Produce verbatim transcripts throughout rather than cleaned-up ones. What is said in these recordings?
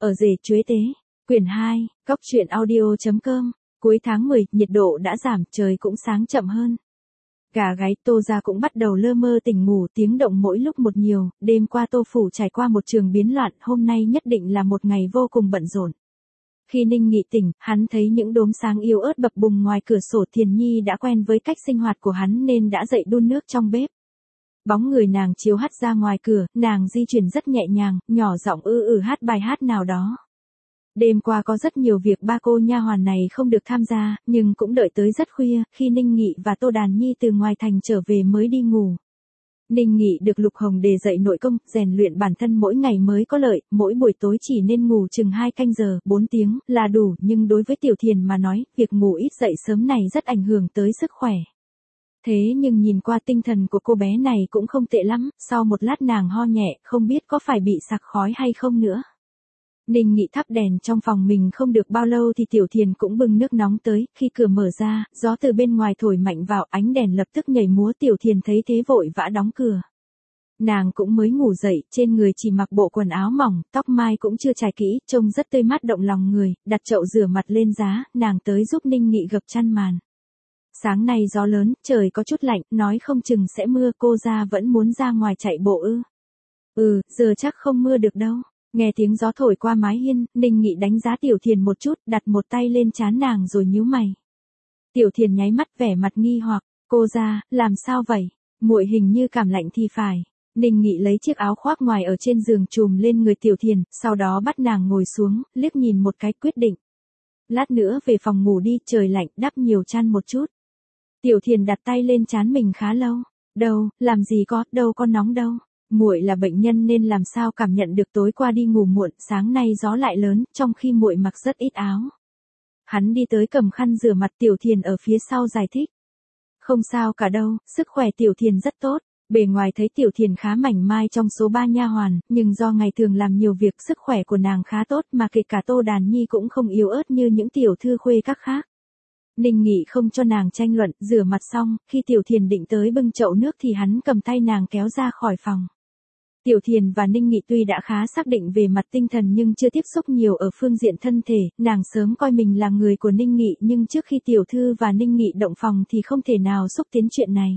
Ở rể chuế tế, quyển hai, góc truyện audio chấm com, cuối tháng mười, nhiệt độ đã giảm, trời cũng sáng chậm hơn. Gà gáy, Tô gia cũng bắt đầu lơ mơ tỉnh ngủ, tiếng động mỗi lúc một nhiều, đêm qua Tô phủ trải qua một trường biến loạn, hôm nay nhất định là một ngày vô cùng bận rộn. Khi Ninh Nghị tỉnh, hắn thấy những đốm sáng yếu ớt bập bùng ngoài cửa sổ. Thiền Nhi đã quen với cách sinh hoạt của hắn nên đã dậy đun nước trong bếp. Bóng người nàng chiếu hắt ra ngoài cửa, nàng di chuyển rất nhẹ nhàng, nhỏ giọng ư ử hát bài hát nào đó. Đêm qua có rất nhiều việc ba cô nha hoàn này không được tham gia, nhưng cũng đợi tới rất khuya, khi Ninh Nghị và Tô Đàn Nhi từ ngoài thành trở về mới đi ngủ. Ninh Nghị được Lục Hồng đề dạy nội công, rèn luyện bản thân mỗi ngày mới có lợi, mỗi buổi tối chỉ nên ngủ chừng hai canh giờ, bốn tiếng, là đủ, nhưng đối với Tiểu Thiền mà nói, việc ngủ ít dậy sớm này rất ảnh hưởng tới sức khỏe. Thế nhưng nhìn qua tinh thần của cô bé này cũng không tệ lắm, sau một lát nàng ho nhẹ, không biết có phải bị sặc khói hay không nữa. Ninh Nghị thắp đèn trong phòng mình không được bao lâu thì Tiểu Thiền cũng bưng nước nóng tới, khi cửa mở ra, gió từ bên ngoài thổi mạnh vào, ánh đèn lập tức nhảy múa. Tiểu Thiền thấy thế vội vã đóng cửa. Nàng cũng mới ngủ dậy, trên người chỉ mặc bộ quần áo mỏng, tóc mai cũng chưa chải kỹ, trông rất tươi mát động lòng người, đặt chậu rửa mặt lên giá, nàng tới giúp Ninh Nghị gập chăn màn. Sáng nay gió lớn, trời có chút lạnh, nói không chừng sẽ mưa, cô ra vẫn muốn ra ngoài chạy bộ ư. Ừ, giờ chắc không mưa được đâu. Nghe tiếng gió thổi qua mái hiên, Ninh Nghị đánh giá Tiểu Thiền một chút, đặt một tay lên trán nàng rồi nhíu mày. Tiểu Thiền nháy mắt vẻ mặt nghi hoặc, cô ra, làm sao vậy? Muội hình như cảm lạnh thì phải. Ninh Nghị lấy chiếc áo khoác ngoài ở trên giường trùm lên người Tiểu Thiền, sau đó bắt nàng ngồi xuống, liếc nhìn một cái quyết định. Lát nữa về phòng ngủ đi, trời lạnh, đắp nhiều chăn một chút. Tiểu Thiền đặt tay lên trán mình khá lâu. Đâu, làm gì có, đâu có nóng đâu. Muội là bệnh nhân nên làm sao cảm nhận được tối qua đi ngủ muộn, sáng nay gió lại lớn, trong khi muội mặc rất ít áo. Hắn đi tới cầm khăn rửa mặt. Tiểu Thiền ở phía sau giải thích. Không sao cả đâu, sức khỏe Tiểu Thiền rất tốt. Bề ngoài thấy Tiểu Thiền khá mảnh mai trong số ba nha hoàn, nhưng do ngày thường làm nhiều việc sức khỏe của nàng khá tốt, mà kể cả Tô Đàn Nhi cũng không yếu ớt như những tiểu thư khuê các khác. Ninh Nghị không cho nàng tranh luận, rửa mặt xong, khi Tiểu Thiền định tới bưng chậu nước thì hắn cầm tay nàng kéo ra khỏi phòng. Tiểu Thiền và Ninh Nghị tuy đã khá xác định về mặt tinh thần nhưng chưa tiếp xúc nhiều ở phương diện thân thể, nàng sớm coi mình là người của Ninh Nghị, nhưng trước khi Tiểu Thư và Ninh Nghị động phòng thì không thể nào xúc tiến chuyện này.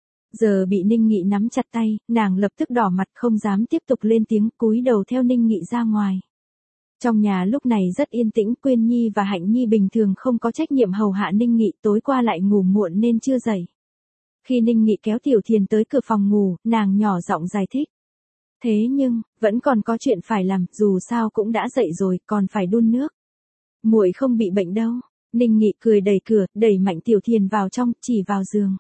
Giờ bị Ninh Nghị nắm chặt tay, nàng lập tức đỏ mặt không dám tiếp tục lên tiếng, cúi đầu theo Ninh Nghị ra ngoài. Trong nhà lúc này rất yên tĩnh, Quyên Nhi và Hạnh Nhi bình thường không có trách nhiệm hầu hạ Ninh Nghị, tối qua lại ngủ muộn nên chưa dậy. Khi Ninh Nghị kéo Tiểu Thiền tới cửa phòng ngủ, nàng nhỏ giọng giải thích. Thế nhưng, vẫn còn có chuyện phải làm, dù sao cũng đã dậy rồi, còn phải đun nước. Muội không bị bệnh đâu. Ninh Nghị cười đẩy cửa, đẩy mạnh Tiểu Thiền vào trong, chỉ vào giường.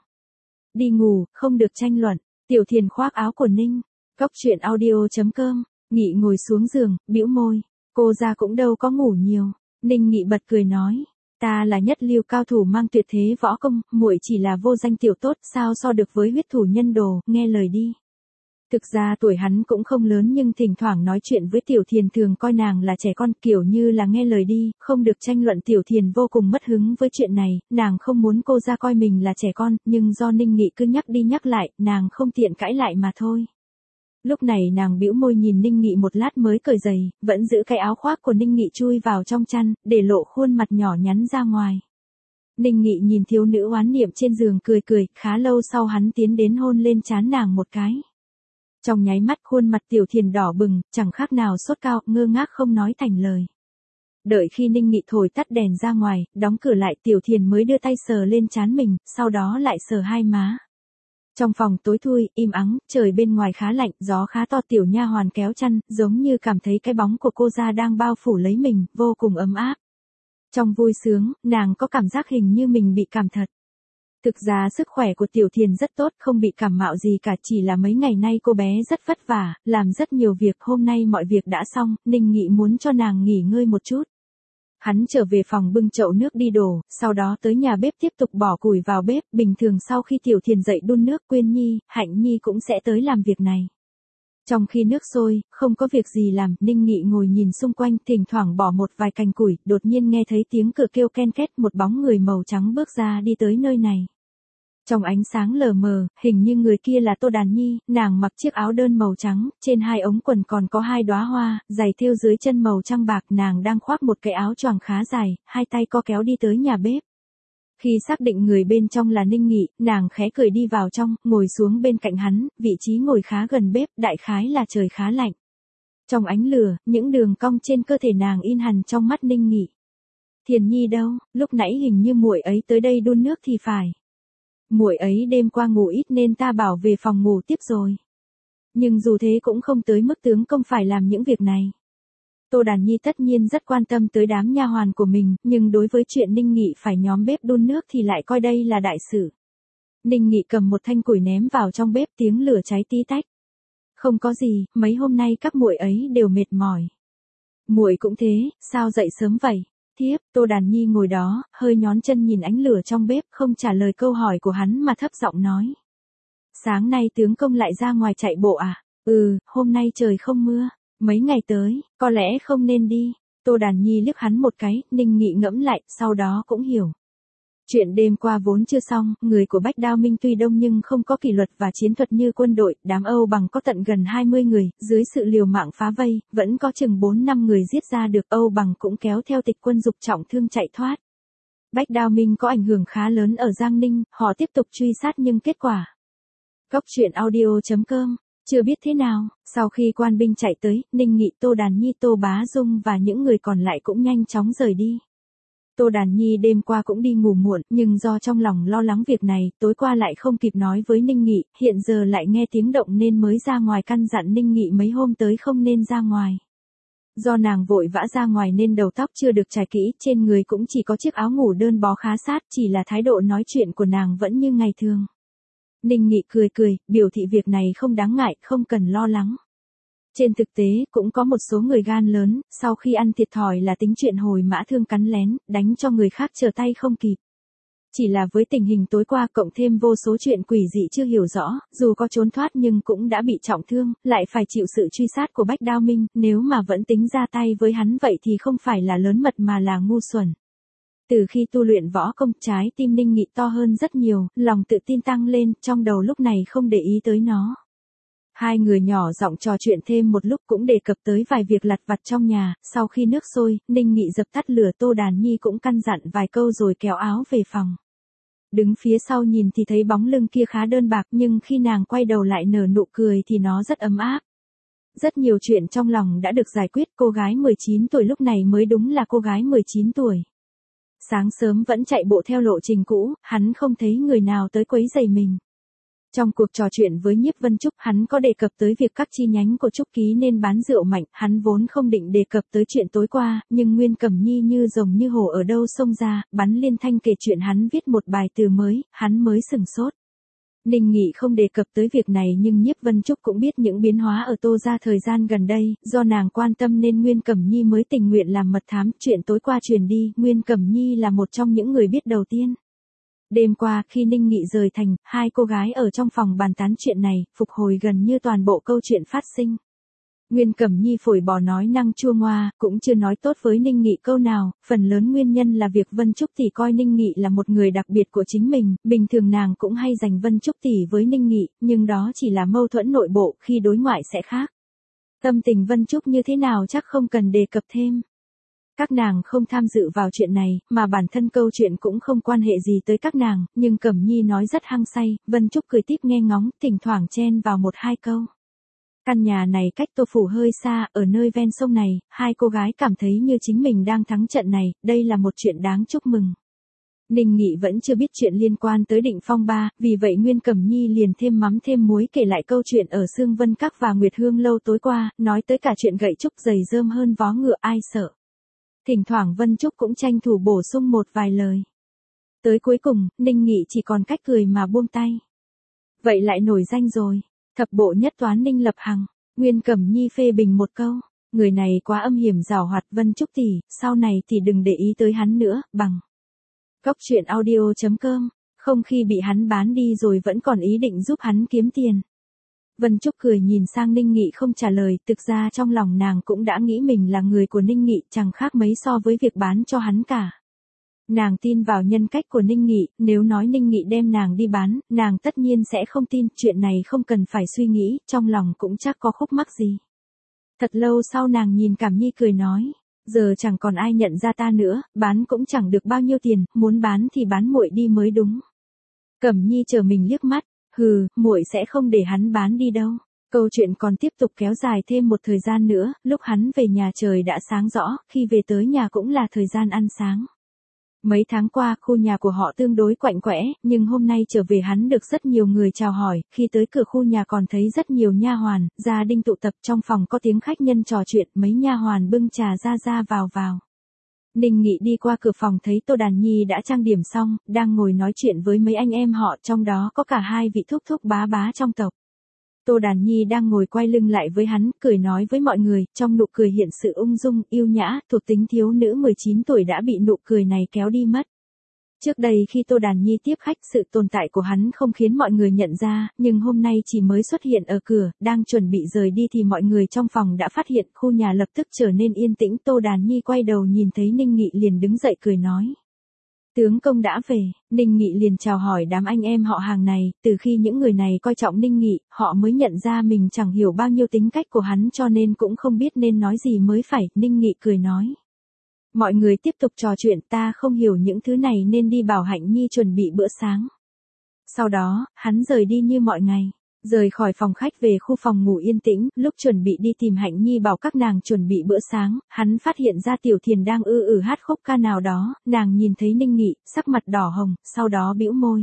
Đi ngủ, không được tranh luận. Tiểu Thiền khoác áo của Ninh. Góc truyện audio chấm com, Nghị ngồi xuống giường, bĩu môi. Cô ra cũng đâu có ngủ nhiều. Ninh Nghị bật cười nói. Ta là nhất lưu cao thủ mang tuyệt thế võ công, muội chỉ là vô danh tiểu tốt, sao so được với huyết thủ nhân đồ, nghe lời đi. Thực ra tuổi hắn cũng không lớn nhưng thỉnh thoảng nói chuyện với Tiểu Thiền thường coi nàng là trẻ con, kiểu như là nghe lời đi, không được tranh luận. Tiểu Thiền vô cùng mất hứng với chuyện này, nàng không muốn cô ra coi mình là trẻ con, nhưng do Ninh Nghị cứ nhắc đi nhắc lại, nàng không tiện cãi lại mà thôi. Lúc này nàng bĩu môi nhìn Ninh Nghị một lát mới cởi giày, vẫn giữ cái áo khoác của Ninh Nghị chui vào trong chăn, để lộ khuôn mặt nhỏ nhắn ra ngoài. Ninh Nghị nhìn thiếu nữ oán niệm trên giường cười cười, khá lâu sau hắn tiến đến hôn lên trán nàng một cái. Trong nháy mắt khuôn mặt Tiểu Thiền đỏ bừng, chẳng khác nào sốt cao, ngơ ngác không nói thành lời. Đợi khi Ninh Nghị thổi tắt đèn ra ngoài, đóng cửa lại, Tiểu Thiền mới đưa tay sờ lên trán mình, sau đó lại sờ hai má. Trong phòng tối thui, im ắng, trời bên ngoài khá lạnh, gió khá to. Tiểu nha hoàn kéo chăn, giống như cảm thấy cái bóng của cô ra đang bao phủ lấy mình, vô cùng ấm áp. Trong vui sướng, nàng có cảm giác hình như mình bị cảm thật. Thực ra sức khỏe của Tiểu Thiền rất tốt, không bị cảm mạo gì cả, chỉ là mấy ngày nay cô bé rất vất vả, làm rất nhiều việc. Hôm nay mọi việc đã xong, Ninh Nghị muốn cho nàng nghỉ ngơi một chút. Hắn trở về phòng bưng chậu nước đi đổ, sau đó tới nhà bếp tiếp tục bỏ củi vào bếp. Bình thường sau khi Tiểu Thiền dậy đun nước, Quyên Nhi, Hạnh Nhi cũng sẽ tới làm việc này. Trong khi nước sôi, không có việc gì làm, Ninh Nghị ngồi nhìn xung quanh, thỉnh thoảng bỏ một vài cành củi, đột nhiên nghe thấy tiếng cửa kêu ken két, một bóng người màu trắng bước ra đi tới nơi này. Trong ánh sáng lờ mờ, hình như người kia là Tô Đàn Nhi, nàng mặc chiếc áo đơn màu trắng, trên hai ống quần còn có hai đóa hoa, giày thêu dưới chân màu trắng bạc, nàng đang khoác một cái áo choàng khá dài, hai tay co kéo đi tới nhà bếp. Khi xác định người bên trong là Ninh Nghị, nàng khẽ cười đi vào trong, ngồi xuống bên cạnh hắn, vị trí ngồi khá gần bếp, đại khái là trời khá lạnh. Trong ánh lửa, những đường cong trên cơ thể nàng in hằn trong mắt Ninh Nghị. Thiền Nhi đâu, lúc nãy hình như muội ấy tới đây đun nước thì phải. Muội ấy đêm qua ngủ ít nên ta bảo về phòng ngủ tiếp rồi. Nhưng dù thế cũng không tới mức tướng công phải làm những việc này. Tô Đàn Nhi tất nhiên rất quan tâm tới đám nha hoàn của mình, nhưng đối với chuyện Ninh Nghị phải nhóm bếp đun nước thì lại coi đây là đại sự. Ninh Nghị cầm một thanh củi ném vào trong bếp, tiếng lửa cháy tí tách. Không có gì, mấy hôm nay các muội ấy đều mệt mỏi. Muội cũng thế, sao dậy sớm vậy? Tiếp, Tô Đàn Nhi ngồi đó, hơi nhón chân nhìn ánh lửa trong bếp, không trả lời câu hỏi của hắn mà thấp giọng nói. Sáng nay tướng công lại ra ngoài chạy bộ à? Ừ, hôm nay trời không mưa. Mấy ngày tới, có lẽ không nên đi. Tô Đàn Nhi liếc hắn một cái, Ninh Nghị ngẫm lại, sau đó cũng hiểu. Chuyện đêm qua vốn chưa xong, người của Bách Đao Minh tuy đông nhưng không có kỷ luật và chiến thuật như quân đội, đám Âu Bằng có tận gần hai mươi người, dưới sự liều mạng phá vây, vẫn có chừng bốn năm người giết ra được, Âu Bằng cũng kéo theo Tịch Quân Dục trọng thương chạy thoát. Bách Đao Minh có ảnh hưởng khá lớn ở Giang Ninh, họ tiếp tục truy sát nhưng kết quả. Góc truyện audio chấm com, chưa biết thế nào, sau khi quan binh chạy tới, Ninh Nghị, Tô Đàn Nhi, Tô Bá Dung và những người còn lại cũng nhanh chóng rời đi. Tô Đàn Nhi đêm qua cũng đi ngủ muộn, nhưng do trong lòng lo lắng việc này, tối qua lại không kịp nói với Ninh Nghị, hiện giờ lại nghe tiếng động nên mới ra ngoài căn dặn Ninh Nghị mấy hôm tới không nên ra ngoài. Do nàng vội vã ra ngoài nên đầu tóc chưa được chải kỹ, trên người cũng chỉ có chiếc áo ngủ đơn bó khá sát, chỉ là thái độ nói chuyện của nàng vẫn như ngày thường. Ninh Nghị cười cười, biểu thị việc này không đáng ngại, không cần lo lắng. Trên thực tế, cũng có một số người gan lớn, sau khi ăn thiệt thòi là tính chuyện hồi mã thương cắn lén, đánh cho người khác trở tay không kịp. Chỉ là với tình hình tối qua cộng thêm vô số chuyện quỷ dị chưa hiểu rõ, dù có trốn thoát nhưng cũng đã bị trọng thương, lại phải chịu sự truy sát của Bách Đao Minh, nếu mà vẫn tính ra tay với hắn vậy thì không phải là lớn mật mà là ngu xuẩn. Từ khi tu luyện võ công, trái tim Ninh Nghị to hơn rất nhiều, lòng tự tin tăng lên, trong đầu lúc này không để ý tới nó. Hai người nhỏ giọng trò chuyện thêm một lúc cũng đề cập tới vài việc lặt vặt trong nhà, sau khi nước sôi, Ninh Nghị dập tắt lửa, Tô Đàn Nhi cũng căn dặn vài câu rồi kéo áo về phòng. Đứng phía sau nhìn thì thấy bóng lưng kia khá đơn bạc nhưng khi nàng quay đầu lại nở nụ cười thì nó rất ấm áp. Rất nhiều chuyện trong lòng đã được giải quyết, cô gái mười chín tuổi lúc này mới đúng là cô gái mười chín tuổi. Sáng sớm vẫn chạy bộ theo lộ trình cũ, hắn không thấy người nào tới quấy rầy mình. Trong cuộc trò chuyện với Nhiếp Vân Trúc, hắn có đề cập tới việc các chi nhánh của Trúc Ký nên bán rượu mạnh, hắn vốn không định đề cập tới chuyện tối qua, nhưng Nguyên Cẩm Nhi như rồng như hổ ở đâu xông ra, bắn liên thanh kể chuyện hắn viết một bài từ mới, hắn mới sửng sốt. Ninh Nghị không đề cập tới việc này nhưng Nhiếp Vân Trúc cũng biết những biến hóa ở Tô gia thời gian gần đây, do nàng quan tâm nên Nguyên Cẩm Nhi mới tình nguyện làm mật thám, chuyện tối qua truyền đi, Nguyên Cẩm Nhi là một trong những người biết đầu tiên. Đêm qua, khi Ninh Nghị rời thành, hai cô gái ở trong phòng bàn tán chuyện này, phục hồi gần như toàn bộ câu chuyện phát sinh. Nguyên Cẩm Nhi phổi bò nói năng chua ngoa, cũng chưa nói tốt với Ninh Nghị câu nào, phần lớn nguyên nhân là việc Vân Trúc tỷ coi Ninh Nghị là một người đặc biệt của chính mình, bình thường nàng cũng hay giành Vân Trúc tỷ với Ninh Nghị, nhưng đó chỉ là mâu thuẫn nội bộ, khi đối ngoại sẽ khác. Tâm tình Vân Trúc như thế nào chắc không cần đề cập thêm. Các nàng không tham dự vào chuyện này, mà bản thân câu chuyện cũng không quan hệ gì tới các nàng, nhưng Cẩm Nhi nói rất hăng say, Vân Trúc cười tít nghe ngóng, thỉnh thoảng chen vào một hai câu. Căn nhà này cách Tô Phủ hơi xa, ở nơi ven sông này, hai cô gái cảm thấy như chính mình đang thắng trận này, đây là một chuyện đáng chúc mừng. Ninh Nghị vẫn chưa biết chuyện liên quan tới Định Phong Ba, vì vậy Nguyên Cẩm Nhi liền thêm mắm thêm muối kể lại câu chuyện ở Sương Vân Các và Nguyệt Hương Lâu tối qua, nói tới cả chuyện gậy trúc dày rơm hơn vó ngựa ai sợ. Thỉnh thoảng Vân Trúc cũng tranh thủ bổ sung một vài lời. Tới cuối cùng, Ninh Nghị chỉ còn cách cười mà buông tay. Vậy lại nổi danh rồi. Thập bộ nhất toán Ninh Lập Hằng, Nguyên Cẩm Nhi phê bình một câu, người này quá âm hiểm giảo hoạt. Vân Trúc tỷ, sau này thì đừng để ý tới hắn nữa, bằng. Góc truyện audio chấm com, không khi bị hắn bán đi rồi vẫn còn ý định giúp hắn kiếm tiền. Vân Trúc cười nhìn sang Ninh Nghị không trả lời, thực ra trong lòng nàng cũng đã nghĩ mình là người của Ninh Nghị, chẳng khác mấy so với việc bán cho hắn cả. Nàng tin vào nhân cách của Ninh Nghị, nếu nói Ninh Nghị đem nàng đi bán, nàng tất nhiên sẽ không tin, chuyện này không cần phải suy nghĩ, trong lòng cũng chắc có khúc mắc gì. Thật lâu sau nàng nhìn Cảm Nhi cười nói, giờ chẳng còn ai nhận ra ta nữa, bán cũng chẳng được bao nhiêu tiền, muốn bán thì bán muội đi mới đúng. Cẩm Nhi chờ mình liếc mắt, hừ, muội sẽ không để hắn bán đi đâu. Câu chuyện còn tiếp tục kéo dài thêm một thời gian nữa, lúc hắn về nhà trời đã sáng rõ, khi về tới nhà cũng là thời gian ăn sáng. Mấy tháng qua, khu nhà của họ tương đối quạnh quẽ, nhưng hôm nay trở về hắn được rất nhiều người chào hỏi, khi tới cửa khu nhà còn thấy rất nhiều nha hoàn, gia đình tụ tập trong phòng có tiếng khách nhân trò chuyện, mấy nha hoàn bưng trà ra ra vào vào. Ninh Nghị đi qua cửa phòng thấy Tô Đàn Nhi đã trang điểm xong, đang ngồi nói chuyện với mấy anh em họ, trong đó có cả hai vị thúc thúc bá bá trong tộc. Tô Đàn Nhi đang ngồi quay lưng lại với hắn, cười nói với mọi người, trong nụ cười hiện sự ung dung, yêu nhã, thuộc tính thiếu nữ mười chín tuổi đã bị nụ cười này kéo đi mất. Trước đây khi Tô Đàn Nhi tiếp khách, sự tồn tại của hắn không khiến mọi người nhận ra, nhưng hôm nay chỉ mới xuất hiện ở cửa, đang chuẩn bị rời đi thì mọi người trong phòng đã phát hiện, khu nhà lập tức trở nên yên tĩnh. Tô Đàn Nhi quay đầu nhìn thấy Ninh Nghị liền đứng dậy cười nói. Tướng công đã về, Ninh Nghị liền chào hỏi đám anh em họ hàng này, từ khi những người này coi trọng Ninh Nghị, họ mới nhận ra mình chẳng hiểu bao nhiêu tính cách của hắn cho nên cũng không biết nên nói gì mới phải. Ninh Nghị cười nói. Mọi người tiếp tục trò chuyện, ta không hiểu những thứ này nên đi bảo Hạnh Nhi chuẩn bị bữa sáng. Sau đó, hắn rời đi như mọi ngày. Rời khỏi phòng khách về khu phòng ngủ yên tĩnh, lúc chuẩn bị đi tìm Hạnh Nhi bảo các nàng chuẩn bị bữa sáng, hắn phát hiện ra Tiểu Thiền đang ư ử hát khúc ca nào đó, nàng nhìn thấy Ninh Nghị, sắc mặt đỏ hồng, sau đó bĩu môi.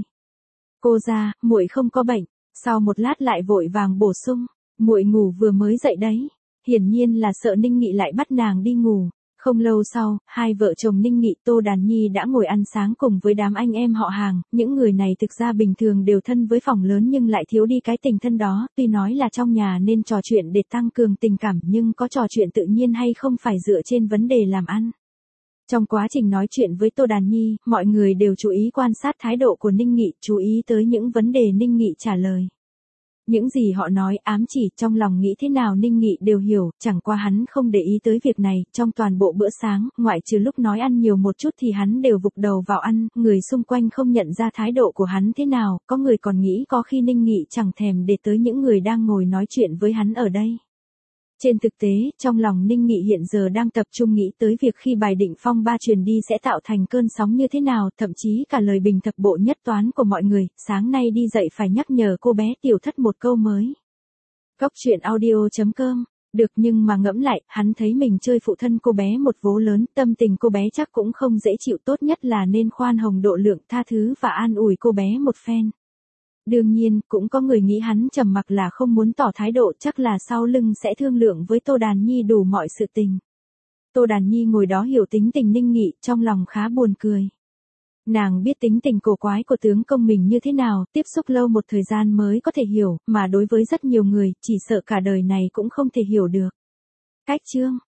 Cô ra, muội không có bệnh, sau một lát lại vội vàng bổ sung, muội ngủ vừa mới dậy đấy, hiển nhiên là sợ Ninh Nghị lại bắt nàng đi ngủ. Không lâu sau, hai vợ chồng Ninh Nghị Tô Đàn Nhi đã ngồi ăn sáng cùng với đám anh em họ hàng, những người này thực ra bình thường đều thân với phòng lớn nhưng lại thiếu đi cái tình thân đó, tuy nói là trong nhà nên trò chuyện để tăng cường tình cảm nhưng có trò chuyện tự nhiên hay không phải dựa trên vấn đề làm ăn. Trong quá trình nói chuyện với Tô Đàn Nhi, mọi người đều chú ý quan sát thái độ của Ninh Nghị, chú ý tới những vấn đề Ninh Nghị trả lời. Những gì họ nói ám chỉ trong lòng nghĩ thế nào Ninh Nghị đều hiểu, chẳng qua hắn không để ý tới việc này, trong toàn bộ bữa sáng, ngoại trừ lúc nói ăn nhiều một chút thì hắn đều vụng đầu vào ăn, người xung quanh không nhận ra thái độ của hắn thế nào, có người còn nghĩ có khi Ninh Nghị chẳng thèm để tới những người đang ngồi nói chuyện với hắn ở đây. Trên thực tế, trong lòng Ninh Nghị hiện giờ đang tập trung nghĩ tới việc khi bài định phong ba truyền đi sẽ tạo thành cơn sóng như thế nào, thậm chí cả lời bình thập bộ nhất toán của mọi người, sáng nay đi dậy phải nhắc nhở cô bé Tiểu Thất một câu mới. Góc truyện audio chấm com, được nhưng mà ngẫm lại, hắn thấy mình chơi phụ thân cô bé một vố lớn, tâm tình cô bé chắc cũng không dễ chịu, tốt nhất là nên khoan hồng độ lượng, tha thứ và an ủi cô bé một phen. Đương nhiên, cũng có người nghĩ hắn trầm mặc là không muốn tỏ thái độ, chắc là sau lưng sẽ thương lượng với Tô Đàn Nhi đủ mọi sự tình. Tô Đàn Nhi ngồi đó hiểu tính tình Ninh Nghị, trong lòng khá buồn cười. Nàng biết tính tình cổ quái của tướng công mình như thế nào, tiếp xúc lâu một thời gian mới có thể hiểu, mà đối với rất nhiều người, chỉ sợ cả đời này cũng không thể hiểu được. Cách chương